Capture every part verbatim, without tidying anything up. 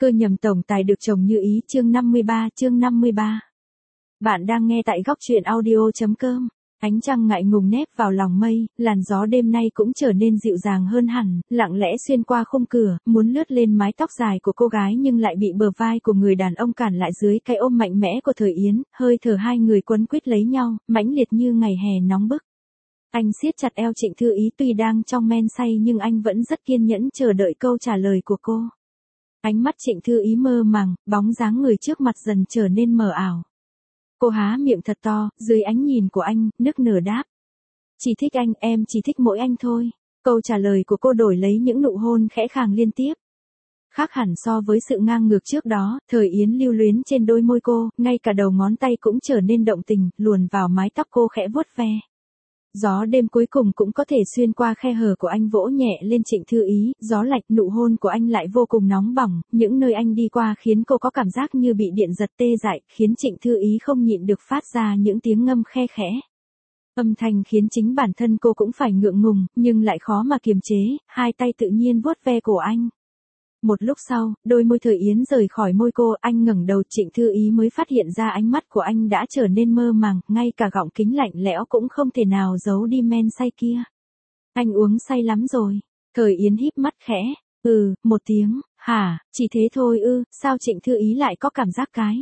Cơ nhầm tổng tài được chồng như ý chương năm mươi ba chương năm mươi ba. Bạn đang nghe tại góc truyện audio.com. Ánh trăng ngại ngùng nép vào lòng mây, làn gió đêm nay cũng trở nên dịu dàng hơn hẳn, lặng lẽ xuyên qua khung cửa, muốn lướt lên mái tóc dài của cô gái nhưng lại bị bờ vai của người đàn ông cản lại dưới cái ôm mạnh mẽ của Thời Yến, hơi thở hai người quấn quýt lấy nhau, mãnh liệt như ngày hè nóng bức. Anh siết chặt eo Trịnh Thư Ý tuy đang trong men say nhưng anh vẫn rất kiên nhẫn chờ đợi câu trả lời của cô. Ánh mắt Trịnh Thư Ý mơ màng, bóng dáng người trước mặt dần trở nên mờ ảo. Cô há miệng thật to, dưới ánh nhìn của anh, nức nở đáp. Chỉ thích anh, em chỉ thích mỗi anh thôi. Câu trả lời của cô đổi lấy những nụ hôn khẽ khàng liên tiếp. Khác hẳn so với sự ngang ngược trước đó, Thời Yến lưu luyến trên đôi môi cô, ngay cả đầu ngón tay cũng trở nên động tình, luồn vào mái tóc cô khẽ vuốt ve. Gió đêm cuối cùng cũng có thể xuyên qua khe hở của anh vỗ nhẹ lên Trịnh Thư Ý, gió lạnh, nụ hôn của anh lại vô cùng nóng bỏng, những nơi anh đi qua khiến cô có cảm giác như bị điện giật tê dại, khiến Trịnh Thư Ý không nhịn được phát ra những tiếng ngâm khe khẽ. Âm thanh khiến chính bản thân cô cũng phải ngượng ngùng, nhưng lại khó mà kiềm chế, hai tay tự nhiên vuốt ve cổ anh. Một lúc sau, đôi môi Thời Yến rời khỏi môi cô, anh ngẩng đầu, Trịnh Thư Ý mới phát hiện ra ánh mắt của anh đã trở nên mơ màng, ngay cả gọng kính lạnh lẽo cũng không thể nào giấu đi men say kia. Anh uống say lắm rồi. Thời Yến híp mắt khẽ, ừ, một tiếng, hả, chỉ thế thôi ư, sao Trịnh Thư Ý lại có cảm giác cái.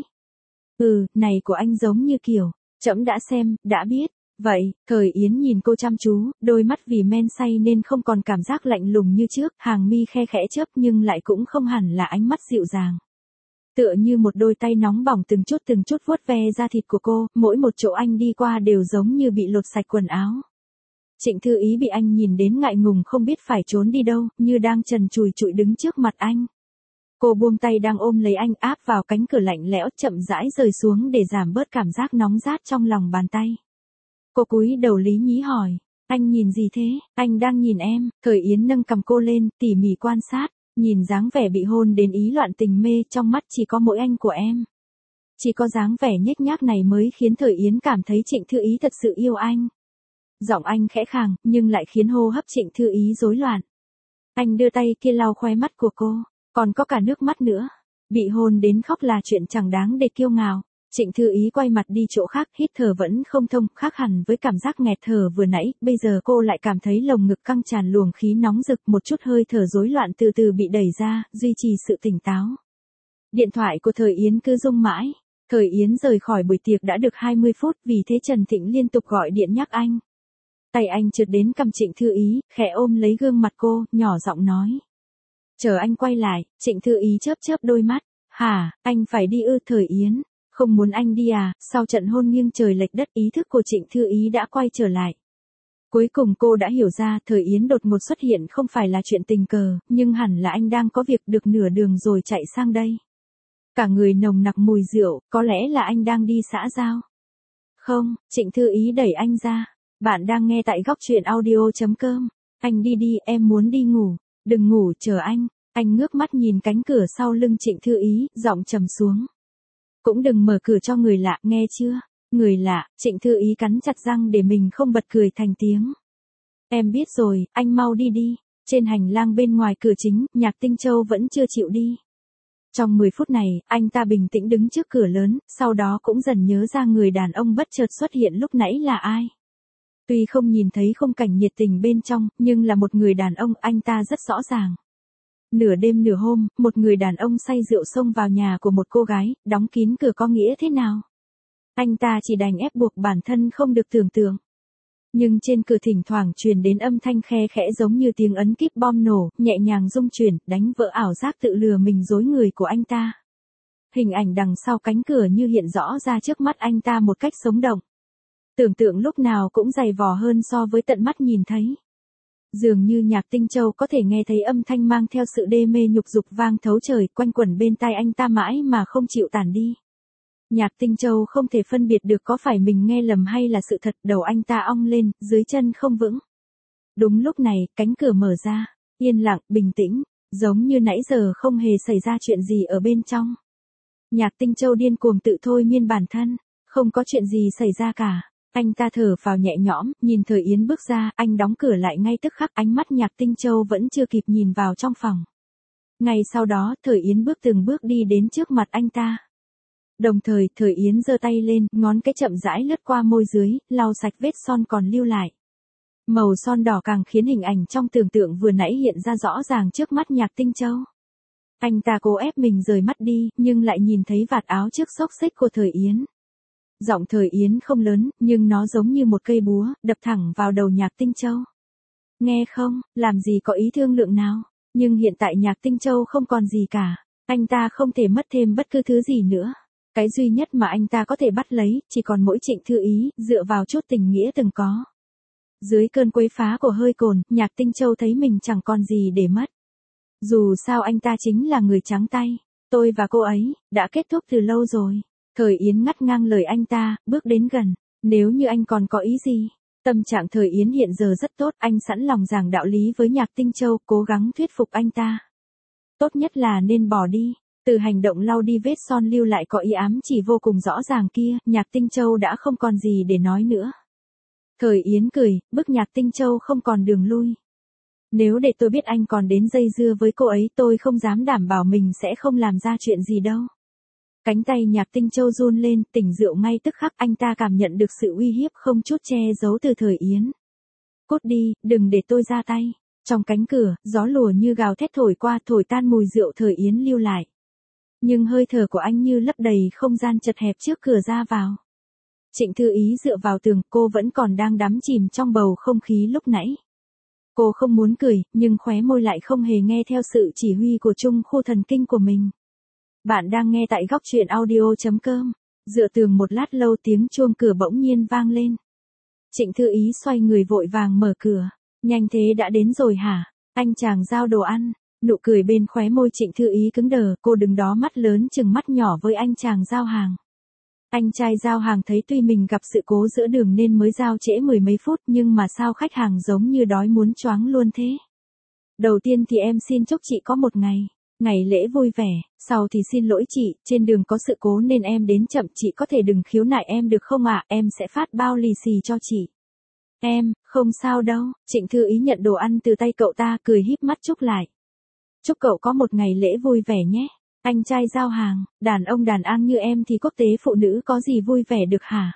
Ừ, này của anh giống như kiểu, trẫm đã xem, đã biết. Vậy, Thời Yến nhìn cô chăm chú, đôi mắt vì men say nên không còn cảm giác lạnh lùng như trước, hàng mi khe khẽ chớp nhưng lại cũng không hẳn là ánh mắt dịu dàng. Tựa như một đôi tay nóng bỏng từng chút từng chút vuốt ve da thịt của cô, mỗi một chỗ anh đi qua đều giống như bị lột sạch quần áo. Trịnh Thư Ý bị anh nhìn đến ngại ngùng không biết phải trốn đi đâu, như đang trần trùi trụi đứng trước mặt anh. Cô buông tay đang ôm lấy anh áp vào cánh cửa lạnh lẽo chậm rãi rời xuống để giảm bớt cảm giác nóng rát trong lòng bàn tay. Cô cúi đầu lý nhí hỏi, anh nhìn gì thế, anh đang nhìn em. Thời Yến nâng cầm cô lên, tỉ mỉ quan sát, nhìn dáng vẻ bị hôn đến ý loạn tình mê, trong mắt chỉ có mỗi anh của em. Chỉ có dáng vẻ nhếch nhác này mới khiến Thời Yến cảm thấy Trịnh Thư Ý thật sự yêu anh. Giọng anh khẽ khàng, nhưng lại khiến hô hấp Trịnh Thư Ý rối loạn. Anh đưa tay kia lau khóe mắt của cô, còn có cả nước mắt nữa. Bị hôn đến khóc là chuyện chẳng đáng để kiêu ngạo. Trịnh Thư Ý quay mặt đi chỗ khác, hít thở vẫn không thông, khác hẳn với cảm giác nghẹt thở vừa nãy, bây giờ cô lại cảm thấy lồng ngực căng tràn luồng khí nóng rực, một chút hơi thở rối loạn từ từ bị đẩy ra, duy trì sự tỉnh táo. Điện thoại của Thời Yến cứ rung mãi. Thời Yến rời khỏi buổi tiệc đã được hai mươi phút, vì thế Trần Thịnh liên tục gọi điện nhắc anh. Tay anh trượt đến cầm Trịnh Thư Ý, khẽ ôm lấy gương mặt cô, nhỏ giọng nói. Chờ anh quay lại. Trịnh Thư Ý chớp chớp đôi mắt. Hả, anh phải đi ư? Thời Yến. Không muốn anh đi à? Sau trận hôn nghiêng trời lệch đất, ý thức của Trịnh Thư Ý đã quay trở lại. Cuối cùng cô đã hiểu ra, Thời Yến đột ngột xuất hiện không phải là chuyện tình cờ, nhưng hẳn là anh đang có việc, được nửa đường rồi chạy sang đây. Cả người nồng nặc mùi rượu, có lẽ là anh đang đi xã giao. Không, Trịnh Thư Ý đẩy anh ra. Bạn đang nghe tại góc truyện audio.com. Anh đi đi, em muốn đi ngủ. Đừng ngủ, chờ anh. Anh ngước mắt nhìn cánh cửa sau lưng Trịnh Thư Ý, giọng trầm xuống. Cũng đừng mở cửa cho người lạ, nghe chưa? Người lạ. Trịnh Thư Ý cắn chặt răng để mình không bật cười thành tiếng. Em biết rồi, anh mau đi đi. Trên hành lang bên ngoài cửa chính, Nhạc Tinh Châu vẫn chưa chịu đi. Trong mười phút này, anh ta bình tĩnh đứng trước cửa lớn, sau đó cũng dần nhớ ra người đàn ông bất chợt xuất hiện lúc nãy là ai. Tuy không nhìn thấy khung cảnh nhiệt tình bên trong, nhưng là một người đàn ông, anh ta rất rõ ràng. Nửa đêm nửa hôm, một người đàn ông say rượu xông vào nhà của một cô gái, đóng kín cửa có nghĩa thế nào? Anh ta chỉ đành ép buộc bản thân không được tưởng tượng. Nhưng trên cửa thỉnh thoảng truyền đến âm thanh khe khẽ giống như tiếng ấn kíp bom nổ, nhẹ nhàng rung chuyển, đánh vỡ ảo giác tự lừa mình dối người của anh ta. Hình ảnh đằng sau cánh cửa như hiện rõ ra trước mắt anh ta một cách sống động. Tưởng tượng lúc nào cũng dày vò hơn so với tận mắt nhìn thấy. Dường như Nhạc Tinh Châu có thể nghe thấy âm thanh mang theo sự đê mê nhục dục vang thấu trời, quanh quẩn bên tai anh ta mãi mà không chịu tản đi. Nhạc Tinh Châu không thể phân biệt được có phải mình nghe lầm hay là sự thật, đầu anh ta ong lên, dưới chân không vững. Đúng lúc này, cánh cửa mở ra, yên lặng, bình tĩnh, giống như nãy giờ không hề xảy ra chuyện gì ở bên trong. Nhạc Tinh Châu điên cuồng tự thôi miên bản thân, không có chuyện gì xảy ra cả. Anh ta thở phào nhẹ nhõm, nhìn Thời Yến bước ra, anh đóng cửa lại ngay tức khắc, ánh mắt Nhạc Tinh Châu vẫn chưa kịp nhìn vào trong phòng. Ngay sau đó, Thời Yến bước từng bước đi đến trước mặt anh ta. Đồng thời, Thời Yến giơ tay lên, ngón cái chậm rãi lướt qua môi dưới, lau sạch vết son còn lưu lại. Màu son đỏ càng khiến hình ảnh trong tưởng tượng vừa nãy hiện ra rõ ràng trước mắt Nhạc Tinh Châu. Anh ta cố ép mình rời mắt đi, nhưng lại nhìn thấy vạt áo trước xốc xếch của Thời Yến. Giọng Thời Yến không lớn, nhưng nó giống như một cây búa, đập thẳng vào đầu Nhạc Tinh Châu. Nghe không, làm gì có ý thương lượng nào. Nhưng hiện tại Nhạc Tinh Châu không còn gì cả. Anh ta không thể mất thêm bất cứ thứ gì nữa. Cái duy nhất mà anh ta có thể bắt lấy, chỉ còn mỗi Trịnh Thư Ý, dựa vào chút tình nghĩa từng có. Dưới cơn quấy phá của hơi cồn, Nhạc Tinh Châu thấy mình chẳng còn gì để mất. Dù sao anh ta chính là người trắng tay. Tôi và cô ấy, đã kết thúc từ lâu rồi. Thời Yến ngắt ngang lời anh ta, bước đến gần. Nếu như anh còn có ý gì. Tâm trạng Thời Yến hiện giờ rất tốt, anh sẵn lòng giảng đạo lý với Nhạc Tinh Châu, cố gắng thuyết phục anh ta. Tốt nhất là nên bỏ đi. Từ hành động lau đi vết son lưu lại có ý ám chỉ vô cùng rõ ràng kia, Nhạc Tinh Châu đã không còn gì để nói nữa. Thời Yến cười, bức Nhạc Tinh Châu không còn đường lui. Nếu để tôi biết anh còn đến dây dưa với cô ấy, tôi không dám đảm bảo mình sẽ không làm ra chuyện gì đâu. Cánh tay Nhạc Tinh Châu run lên, tỉnh rượu ngay tức khắc, anh ta cảm nhận được sự uy hiếp không chút che giấu từ Thời Yến. Cút đi, đừng để tôi ra tay. Trong cánh cửa, gió lùa như gào thét thổi qua, thổi tan mùi rượu Thời Yến lưu lại. Nhưng hơi thở của anh như lấp đầy không gian chật hẹp trước cửa ra vào. Trịnh Thư Ý dựa vào tường, cô vẫn còn đang đắm chìm trong bầu không khí lúc nãy. Cô không muốn cười, nhưng khóe môi lại không hề nghe theo sự chỉ huy của trung khu thần kinh của mình. Bạn đang nghe tại góc truyện audio.com. Dựa tường một lát lâu tiếng chuông cửa bỗng nhiên vang lên. Trịnh Thư Ý xoay người vội vàng mở cửa. Nhanh thế đã đến rồi hả? Anh chàng giao đồ ăn. Nụ cười bên khóe môi Trịnh Thư Ý cứng đờ, cô đứng đó mắt lớn chừng mắt nhỏ với anh chàng giao hàng. Anh trai giao hàng thấy tuy mình gặp sự cố giữa đường nên mới giao trễ mười mấy phút, nhưng mà sao khách hàng giống như đói muốn choáng luôn thế? Đầu tiên thì em xin chúc chị có một ngày, ngày lễ vui vẻ, sau thì xin lỗi chị, trên đường có sự cố nên em đến chậm, chị có thể đừng khiếu nại em được không ạ, em sẽ phát bao lì xì cho chị. Em, không sao đâu, Trịnh Thư Ý nhận đồ ăn từ tay cậu ta, cười híp mắt chúc lại. Chúc cậu có một ngày lễ vui vẻ nhé. Anh trai giao hàng, đàn ông đàn an như em thì quốc tế phụ nữ có gì vui vẻ được hả?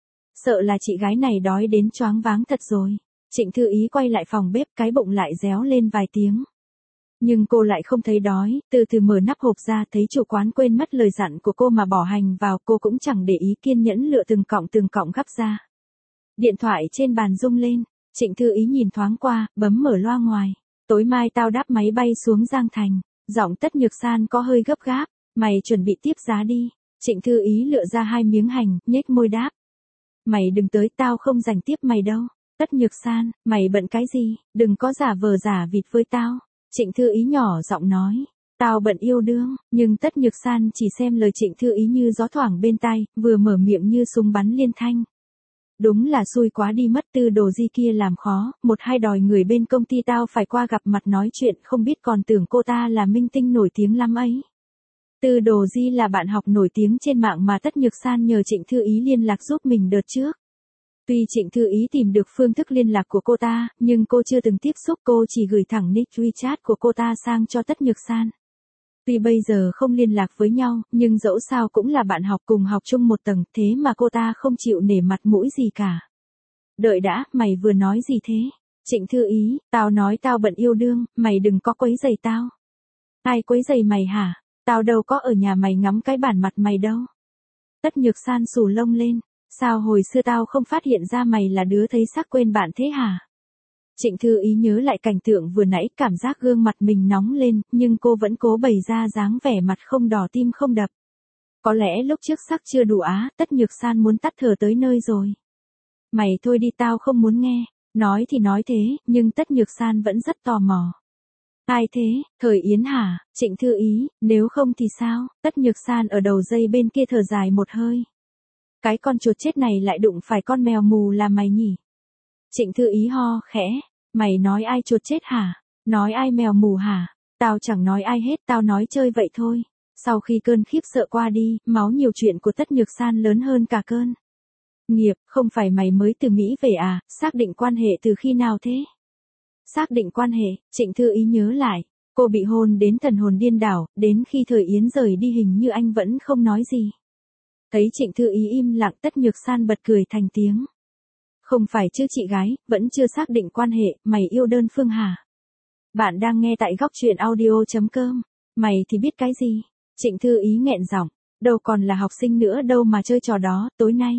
Sợ là chị gái này đói đến choáng váng thật rồi. Trịnh Thư Ý quay lại phòng bếp, cái bụng lại réo lên vài tiếng. Nhưng cô lại không thấy đói, từ từ mở nắp hộp ra thấy chủ quán quên mất lời dặn của cô mà bỏ hành vào, cô cũng chẳng để ý, kiên nhẫn lựa từng cọng từng cọng gắp ra. Điện thoại trên bàn rung lên, Trịnh Thư Ý nhìn thoáng qua, bấm mở loa ngoài. Tối mai tao đáp máy bay xuống Giang Thành. Giọng Tất Nhược San có hơi gấp gáp, mày chuẩn bị tiếp giá đi. Trịnh Thư Ý lựa ra hai miếng hành, nhếch môi đáp. Mày đừng tới, tao không rảnh tiếp mày đâu. Tất Nhược San, mày bận cái gì, đừng có giả vờ giả vịt với tao. Trịnh Thư Ý nhỏ giọng nói. Tao bận yêu đương, nhưng Tất Nhược San chỉ xem lời Trịnh Thư Ý như gió thoảng bên tai, vừa mở miệng như súng bắn liên thanh. Đúng là xui quá đi mất, Tư Đồ Di kia làm khó, một hai đòi người bên công ty tao phải qua gặp mặt nói chuyện, không biết còn tưởng cô ta là minh tinh nổi tiếng lắm ấy. Tư Đồ Di là bạn học nổi tiếng trên mạng mà Tất Nhược San nhờ Trịnh Thư Ý liên lạc giúp mình đợt trước. Tuy Trịnh Thư Ý tìm được phương thức liên lạc của cô ta, nhưng cô chưa từng tiếp xúc, cô chỉ gửi thẳng nick WeChat của cô ta sang cho Tất Nhược San. Tuy bây giờ không liên lạc với nhau, nhưng dẫu sao cũng là bạn học cùng học chung một tầng, thế mà cô ta không chịu nể mặt mũi gì cả. Đợi đã, mày vừa nói gì thế? Trịnh Thư Ý, tao nói tao bận yêu đương, mày đừng có quấy rầy tao. Ai quấy rầy mày hả? Tao đâu có ở nhà mày ngắm cái bản mặt mày đâu. Tất Nhược San xù lông lên, sao hồi xưa tao không phát hiện ra mày là đứa thấy sắc quên bạn thế hả? Trịnh Thư Ý nhớ lại cảnh tượng vừa nãy, cảm giác gương mặt mình nóng lên, nhưng cô vẫn cố bày ra dáng vẻ mặt không đỏ tim không đập. Có lẽ lúc trước sắc chưa đủ á, Tất Nhược San muốn tắt thở tới nơi rồi. Mày thôi đi, tao không muốn nghe. Nói thì nói thế, nhưng Tất Nhược San vẫn rất tò mò. Ai thế, Thời Yến hả? Trịnh Thư Ý, nếu không thì sao? Tất Nhược San ở đầu dây bên kia thở dài một hơi. Cái con chuột chết này lại đụng phải con mèo mù là mày nhỉ? Trịnh Thư Ý ho khẽ, mày nói ai chuột chết hả? Nói ai mèo mù hả? Tao chẳng nói ai hết, tao nói chơi vậy thôi. Sau khi cơn khiếp sợ qua đi, máu nhiều chuyện của Tất Nhược San lớn hơn cả cơn nghiệp, không phải mày mới từ Mỹ về à, xác định quan hệ từ khi nào thế? Xác định quan hệ, Trịnh Thư Ý nhớ lại. Cô bị hôn đến thần hồn điên đảo, đến khi Thời Yến rời đi hình như anh vẫn không nói gì. Thấy Trịnh Thư Ý im lặng, Tất Nhược San bật cười thành tiếng. Không phải chứ chị gái, vẫn chưa xác định quan hệ, mày yêu đơn phương hả? Bạn đang nghe tại góc truyện audio.com. Mày thì biết cái gì? Trịnh Thư Ý nghẹn giọng, đâu còn là học sinh nữa đâu mà chơi trò đó, tối nay.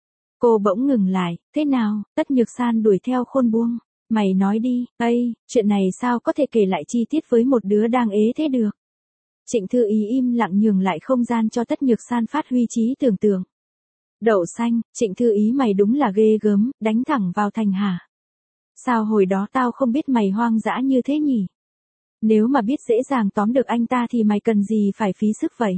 Cô bỗng ngừng lại, thế nào? Tất Nhược San đuổi theo khôn buông. Mày nói đi, ây, chuyện này sao có thể kể lại chi tiết với một đứa đang ế thế được? Trịnh Thư Ý im lặng nhường lại không gian cho Tất Nhược San phát huy trí tưởng tượng. Đậu xanh, Trịnh Thư Ý mày đúng là ghê gớm, đánh thẳng vào thành hả? Sao hồi đó tao không biết mày hoang dã như thế nhỉ? Nếu mà biết dễ dàng tóm được anh ta thì mày cần gì phải phí sức vậy?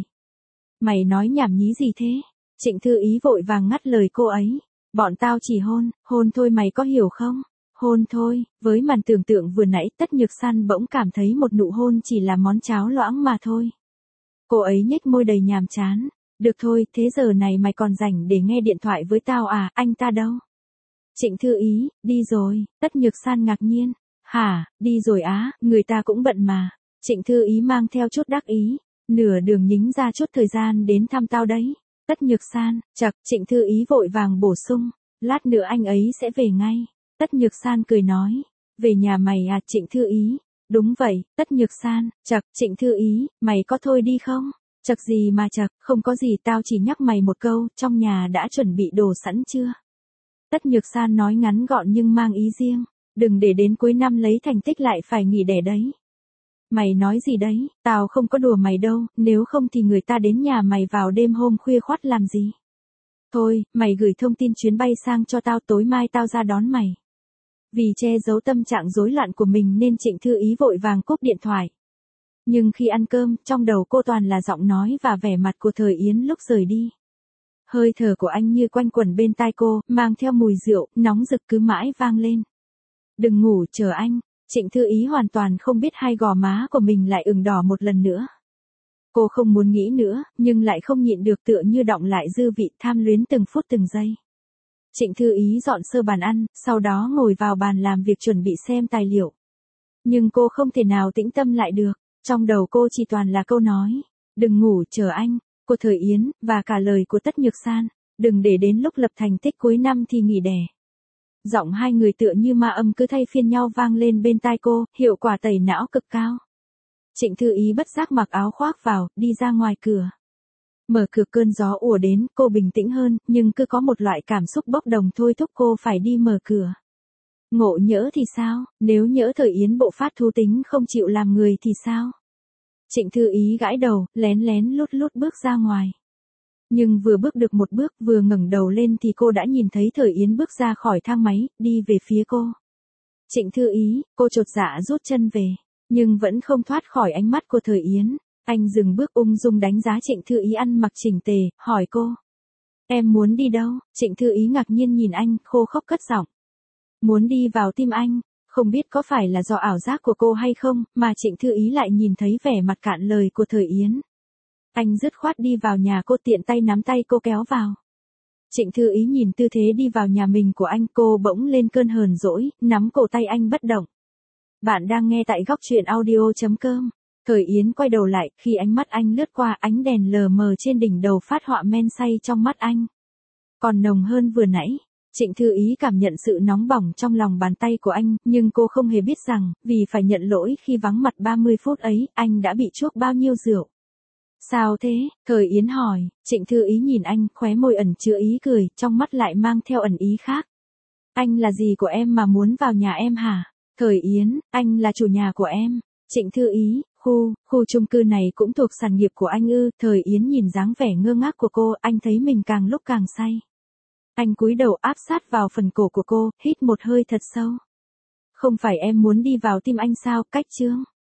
Mày nói nhảm nhí gì thế? Trịnh Thư Ý vội vàng ngắt lời cô ấy. Bọn tao chỉ hôn, hôn thôi mày có hiểu không? Hôn thôi, với màn tưởng tượng vừa nãy Tất Nhược San bỗng cảm thấy một nụ hôn chỉ là món cháo loãng mà thôi. Cô ấy nhếch môi đầy nhàm chán. Được thôi, thế giờ này mày còn rảnh để nghe điện thoại với tao à, anh ta đâu? Trịnh Thư Ý, đi rồi. Tất Nhược San ngạc nhiên. Hả, đi rồi á, người ta cũng bận mà. Trịnh Thư Ý mang theo chút đắc ý. Nửa đường nhính ra chút thời gian đến thăm tao đấy. Tất Nhược San, chật, Trịnh Thư Ý vội vàng bổ sung. Lát nữa anh ấy sẽ về ngay. Tất Nhược San cười nói. Về nhà mày à, Trịnh Thư Ý? Đúng vậy, Tất Nhược San, chật, Trịnh Thư Ý, mày có thôi đi không? Chật gì mà chật, không có gì, tao chỉ nhắc mày một câu, trong nhà đã chuẩn bị đồ sẵn chưa? Tất Nhược San nói ngắn gọn nhưng mang ý riêng. Đừng để đến cuối năm lấy thành tích lại phải nghỉ đẻ đấy. Mày nói gì đấy, tao không có đùa mày đâu, nếu không thì người ta đến nhà mày vào đêm hôm khuya khoắt làm gì? Thôi, mày gửi thông tin chuyến bay sang cho tao, tối mai tao ra đón mày. Vì che giấu tâm trạng rối loạn của mình nên Trịnh Thư Ý vội vàng cúp điện thoại. Nhưng khi ăn cơm, trong đầu cô toàn là giọng nói và vẻ mặt của Thời Yến lúc rời đi. Hơi thở của anh như quanh quẩn bên tai cô, mang theo mùi rượu, nóng rực cứ mãi vang lên. Đừng ngủ, chờ anh. Trịnh Thư Ý hoàn toàn không biết hai gò má của mình lại ửng đỏ một lần nữa. Cô không muốn nghĩ nữa, nhưng lại không nhịn được, tựa như đọng lại dư vị tham luyến từng phút từng giây. Trịnh Thư Ý dọn sơ bàn ăn, sau đó ngồi vào bàn làm việc chuẩn bị xem tài liệu. Nhưng cô không thể nào tĩnh tâm lại được, trong đầu cô chỉ toàn là câu nói. Đừng ngủ, chờ anh, của Thời Yến, và cả lời của Tất Nhược San. Đừng để đến lúc lập thành tích cuối năm thì nghỉ đẻ. Giọng hai người tựa như ma âm cứ thay phiên nhau vang lên bên tai cô, hiệu quả tẩy não cực cao. Trịnh Thư Ý bất giác mặc áo khoác vào, đi ra ngoài cửa. Mở cửa cơn gió ùa đến, cô bình tĩnh hơn, nhưng cứ có một loại cảm xúc bốc đồng thôi thúc cô phải đi mở cửa. Ngộ nhỡ thì sao, nếu nhỡ Thời Yến bộ phát thú tính không chịu làm người thì sao? Trịnh Thư Ý gãi đầu, lén lén lút lút bước ra ngoài. Nhưng vừa bước được một bước, vừa ngẩng đầu lên thì cô đã nhìn thấy Thời Yến bước ra khỏi thang máy, đi về phía cô. Trịnh Thư Ý, cô chột dạ rút chân về, nhưng vẫn không thoát khỏi ánh mắt của Thời Yến. Anh dừng bước ung dung đánh giá Trịnh Thư Ý ăn mặc chỉnh tề, hỏi cô. Em muốn đi đâu? Trịnh Thư Ý ngạc nhiên nhìn anh, khô khốc cất giọng. Muốn đi vào tim anh. Không biết có phải là do ảo giác của cô hay không, mà Trịnh Thư Ý lại nhìn thấy vẻ mặt cạn lời của Thời Yến. Anh dứt khoát đi vào nhà cô, tiện tay nắm tay cô kéo vào. Trịnh Thư Ý nhìn tư thế đi vào nhà mình của anh, cô bỗng lên cơn hờn dỗi, nắm cổ tay anh bất động. Bạn đang nghe tại góc truyện audio.com. Thời Yến quay đầu lại, khi ánh mắt anh lướt qua, ánh đèn lờ mờ trên đỉnh đầu phát họa men say trong mắt anh. Còn nồng hơn vừa nãy. Trịnh Thư Ý cảm nhận sự nóng bỏng trong lòng bàn tay của anh, nhưng cô không hề biết rằng, vì phải nhận lỗi khi vắng mặt ba mươi phút ấy, anh đã bị chuốc bao nhiêu rượu. Sao thế? Thời Yến hỏi. Trịnh Thư Ý nhìn anh, khóe môi ẩn chứa ý cười, trong mắt lại mang theo ẩn ý khác. Anh là gì của em mà muốn vào nhà em hả? Thời Yến, anh là chủ nhà của em. Trịnh Thư Ý, khu, khu chung cư này cũng thuộc sản nghiệp của anh ư? Thời Yến nhìn dáng vẻ ngơ ngác của cô, anh thấy mình càng lúc càng say. Anh cúi đầu áp sát vào phần cổ của cô, hít một hơi thật sâu. Không phải em muốn đi vào tim anh sao? Cách chương.